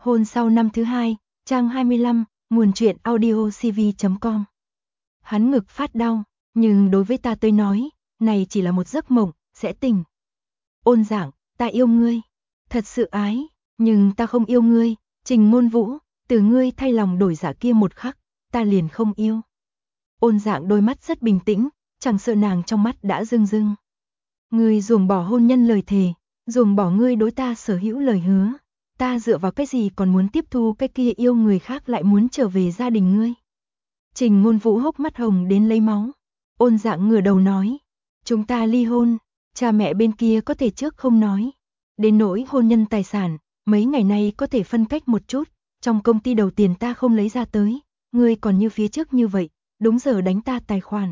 Hôn sau năm thứ 2, trang 25, nguồn truyện audio cv.com. Hắn ngực phát đau, nhưng đối với ta tới nói, này chỉ là một giấc mộng, sẽ tỉnh. Ôn Dạng, ta yêu ngươi, thật sự ái, nhưng ta không yêu ngươi, Trình Ngôn Vũ, từ ngươi thay lòng đổi dạ kia một khắc, ta liền không yêu. Ôn Dạng đôi mắt rất bình tĩnh, chẳng sợ nàng trong mắt đã rưng rưng. Ngươi ruồng bỏ hôn nhân lời thề, ruồng bỏ ngươi đối ta sở hữu lời hứa, ta dựa vào cái gì còn muốn tiếp thu cái kia yêu người khác lại muốn trở về gia đình ngươi. Trình Ngôn Vũ hốc mắt hồng đến lấy máu. Ôn Dạng ngửa đầu nói, chúng ta ly hôn, cha mẹ bên kia có thể trước không nói. Đến nỗi hôn nhân tài sản, mấy ngày nay có thể phân cách một chút, trong công ty đầu tiền ta không lấy ra tới, ngươi còn như phía trước như vậy, đúng giờ đánh ta tài khoản.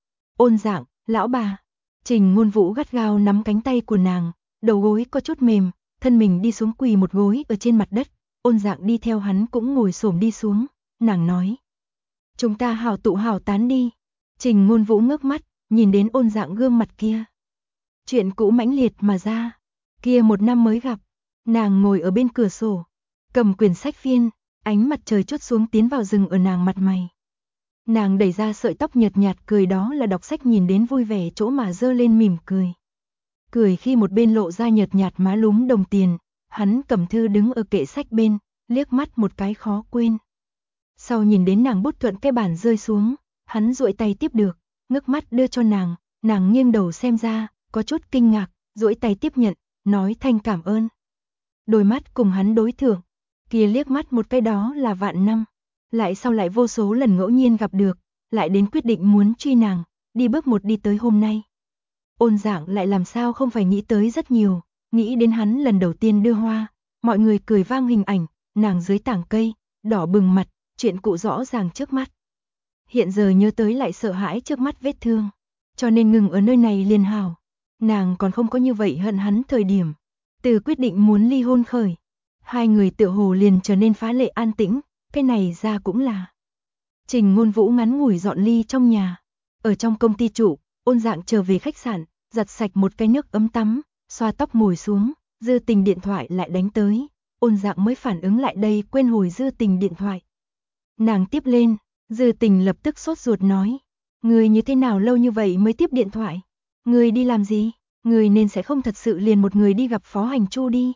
Ôn Dạng, lão bà. Trình Ngôn Vũ gắt gao nắm cánh tay của nàng, đầu gối có chút mềm, thân mình đi xuống quỳ một gối ở trên mặt đất. Ôn Dạng đi theo hắn cũng ngồi xổm đi xuống, nàng nói, chúng ta hảo tụ hảo tán đi. Trình Ngôn Vũ ngước mắt, nhìn đến Ôn Dạng gương mặt kia. Chuyện cũ mãnh liệt mà ra, kia một năm mới gặp, nàng ngồi ở bên cửa sổ, cầm quyển sách phiên, ánh mặt trời chốt xuống tiến vào rừng ở nàng mặt mày. Nàng đẩy ra sợi tóc nhợt nhạt cười, đó là đọc sách nhìn đến vui vẻ chỗ mà giơ lên mỉm cười. Cười khi một bên lộ ra nhợt nhạt má lúm đồng tiền, hắn cầm thư đứng ở kệ sách bên, liếc mắt một cái khó quên. Sau nhìn đến nàng bút thuận cái bản rơi xuống, hắn duỗi tay tiếp được, ngước mắt đưa cho nàng, nàng nghiêng đầu xem ra, có chút kinh ngạc, duỗi tay tiếp nhận, nói thanh cảm ơn. Đôi mắt cùng hắn đối thượng, kia liếc mắt một cái đó là vạn năm, lại sau lại vô số lần ngẫu nhiên gặp được, lại đến quyết định muốn truy nàng, đi bước một đi tới hôm nay. Ôn Dạng lại làm sao không phải nghĩ tới rất nhiều, nghĩ đến hắn lần đầu tiên đưa hoa, mọi người cười vang hình ảnh, nàng dưới tảng cây, đỏ bừng mặt, chuyện cũ rõ ràng trước mắt. Hiện giờ nhớ tới lại sợ hãi trước mắt vết thương, cho nên ngừng ở nơi này liền hảo. Nàng còn không có như vậy hận hắn thời điểm, từ quyết định muốn ly hôn khởi, hai người tựa hồ liền trở nên phá lệ an tĩnh, cái này ra cũng là. Trình Ngôn Vũ ngắn ngủi dọn ly trong nhà, ở trong công ty trụ, Ôn Dạng trở về khách sạn, giặt sạch một cái nước ấm tắm, xoa tóc ngồi xuống, Dư Tình điện thoại lại đánh tới, Ôn Dạng mới phản ứng lại đây quên hồi Dư Tình điện thoại. Nàng tiếp lên, Dư Tình lập tức sốt ruột nói, người như thế nào lâu như vậy mới tiếp điện thoại? Người đi làm gì? Người nên sẽ không thật sự liền một người đi gặp Phó Hành Chu đi.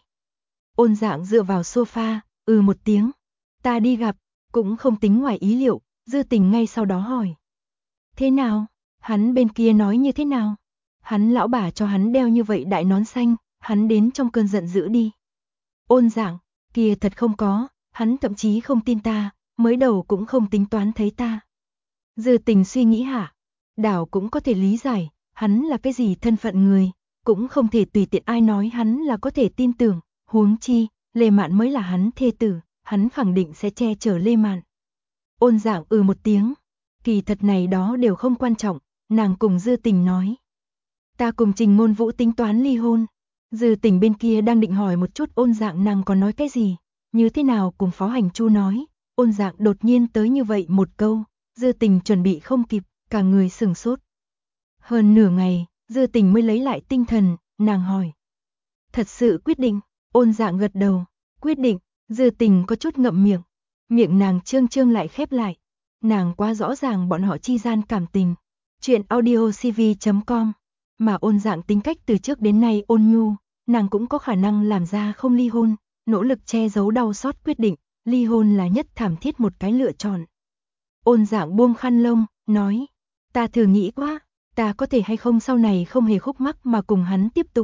Ôn Dạng dựa vào sofa, một tiếng. Ta đi gặp, cũng không tính ngoài ý liệu, Dư Tình ngay sau đó hỏi. Thế nào? Hắn bên kia nói như thế nào? Hắn lão bà cho hắn đeo như vậy đại nón xanh, hắn đến trong cơn giận dữ đi. Ôn Dạng, kia thật không có, hắn thậm chí không tin ta, mới đầu cũng không tính toán thấy ta. Dư Tình suy nghĩ hả? Đảo cũng có thể lý giải, hắn là cái gì thân phận người, cũng không thể tùy tiện ai nói hắn là có thể tin tưởng, huống chi, Lê Mạn mới là hắn thê tử, hắn khẳng định sẽ che chở Lê Mạn. Ôn Dạng một tiếng, kỳ thật này đó đều không quan trọng, nàng cùng Dư Tình nói. Ta cùng Trình Ngôn Vũ tính toán ly hôn. Dư Tình bên kia đang định hỏi một chút Ôn Dạng nàng còn nói cái gì, như thế nào cùng Phó Hành Chu nói, Ôn Dạng đột nhiên tới như vậy một câu, Dư Tình chuẩn bị không kịp, cả người sửng sốt. Hơn nửa ngày, Dư Tình mới lấy lại tinh thần, nàng hỏi. Thật sự quyết định, Ôn Dạng gật đầu, quyết định, Dư Tình có chút ngậm miệng, miệng nàng trương trương lại khép lại, nàng quá rõ ràng bọn họ chi gian cảm tình. Chuyện audio cv.com, mà Ôn Dạng tính cách từ trước đến nay ôn nhu, nàng cũng có khả năng làm ra không ly hôn, nỗ lực che giấu đau xót quyết định, ly hôn là nhất thảm thiết một cái lựa chọn. Ôn Dạng buông khăn lông, nói, ta thử nghĩ quá, ta có thể hay không sau này không hề khúc mắc mà cùng hắn tiếp tục.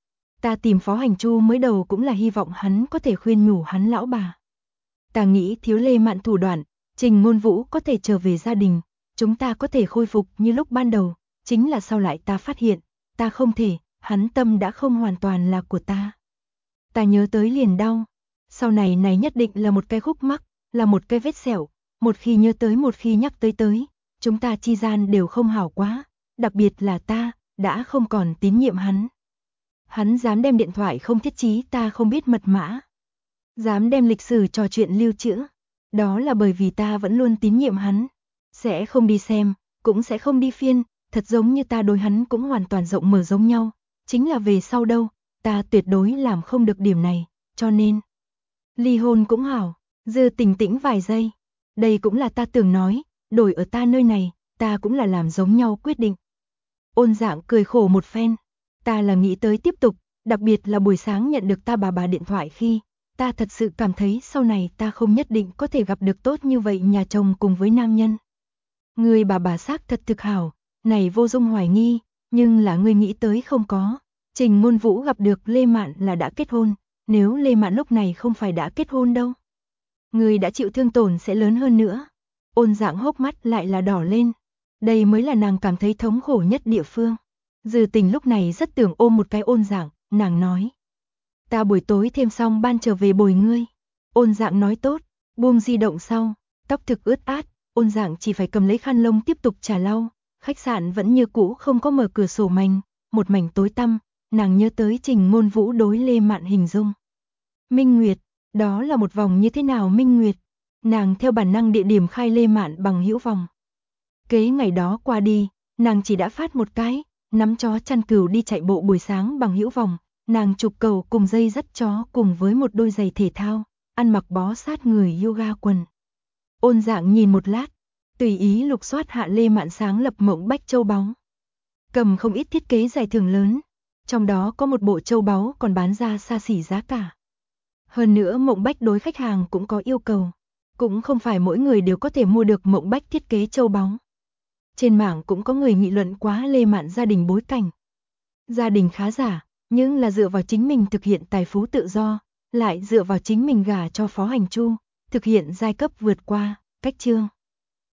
Ta tìm Phó Hành Chu mới đầu cũng là hy vọng hắn có thể khuyên nhủ hắn lão bà. Ta nghĩ thiếu Lê Mạn thủ đoạn, Trình Ngôn Vũ có thể trở về gia đình, chúng ta có thể khôi phục như lúc ban đầu, chính là sau lại ta phát hiện, ta không thể, hắn tâm đã không hoàn toàn là của ta. Ta nhớ tới liền đau, sau này này nhất định là một cái khúc mắc, là một cái vết sẹo, một khi nhớ tới một khi nhắc tới, chúng ta chi gian đều không hảo quá, đặc biệt là ta, đã không còn tín nhiệm hắn. Hắn dám đem điện thoại không thiết trí ta không biết mật mã, dám đem lịch sử trò chuyện lưu trữ, đó là bởi vì ta vẫn luôn tín nhiệm hắn, sẽ không đi xem, cũng sẽ không đi phiên, thật giống như ta đối hắn cũng hoàn toàn rộng mở giống nhau, chính là về sau đâu, ta tuyệt đối làm không được điểm này, cho nên ly hôn cũng hảo. Dư Tình tĩnh vài giây. Đây cũng là ta tưởng nói, đổi ở ta nơi này, ta cũng là làm giống nhau quyết định. Ôn Dạng cười khổ một phen. Ta là nghĩ tới tiếp tục, đặc biệt là buổi sáng nhận được ta bà điện thoại khi, ta thật sự cảm thấy sau này ta không nhất định có thể gặp được tốt như vậy nhà chồng cùng với nam nhân. Người bà xác thật thực hảo, này vô dung hoài nghi, nhưng là ngươi nghĩ tới không có. Trình Ngôn Vũ gặp được Lê Mạn là đã kết hôn, nếu Lê Mạn lúc này không phải đã kết hôn đâu. Người đã chịu thương tổn sẽ lớn hơn nữa. Ôn Dạng hốc mắt lại là đỏ lên. Đây mới là nàng cảm thấy thống khổ nhất địa phương. Dư Tình lúc này rất tưởng ôm một cái Ôn Dạng, nàng nói. Ta buổi tối thêm xong ban trở về bồi ngươi. Ôn Dạng nói tốt, buông di động sau, tóc thực ướt át, Ôn Dạng chỉ phải cầm lấy khăn lông tiếp tục trà lau. Khách sạn vẫn như cũ không có mở cửa sổ mành, một mảnh tối tăm, nàng nhớ tới Trình Ngôn Vũ đối Lê Mạn hình dung. Minh Nguyệt, đó là một vòng như thế nào Minh Nguyệt? Nàng theo bản năng địa điểm khai Lê Mạn bằng hữu vòng. Kế ngày đó qua đi, nàng chỉ đã phát một cái, nắm chó chăn cừu đi chạy bộ buổi sáng bằng hữu vòng, nàng chụp cầu cùng dây dắt chó cùng với một đôi giày thể thao, ăn mặc bó sát người yoga quần. Ôn Dạng nhìn một lát, tùy ý lục soát hạ Lê Mạn sáng lập Mộng Bách châu báu. Cầm không ít thiết kế giải thưởng lớn, trong đó có một bộ châu báu còn bán ra xa xỉ giá cả. Hơn nữa Mộng Bách đối khách hàng cũng có yêu cầu, cũng không phải mỗi người đều có thể mua được Mộng Bách thiết kế châu báu. Trên mạng cũng có người nghị luận quá Lê Mạn gia đình bối cảnh. Gia đình khá giả, nhưng là dựa vào chính mình thực hiện tài phú tự do, lại dựa vào chính mình gả cho Phó Hành Chu, thực hiện giai cấp vượt qua, cách chương.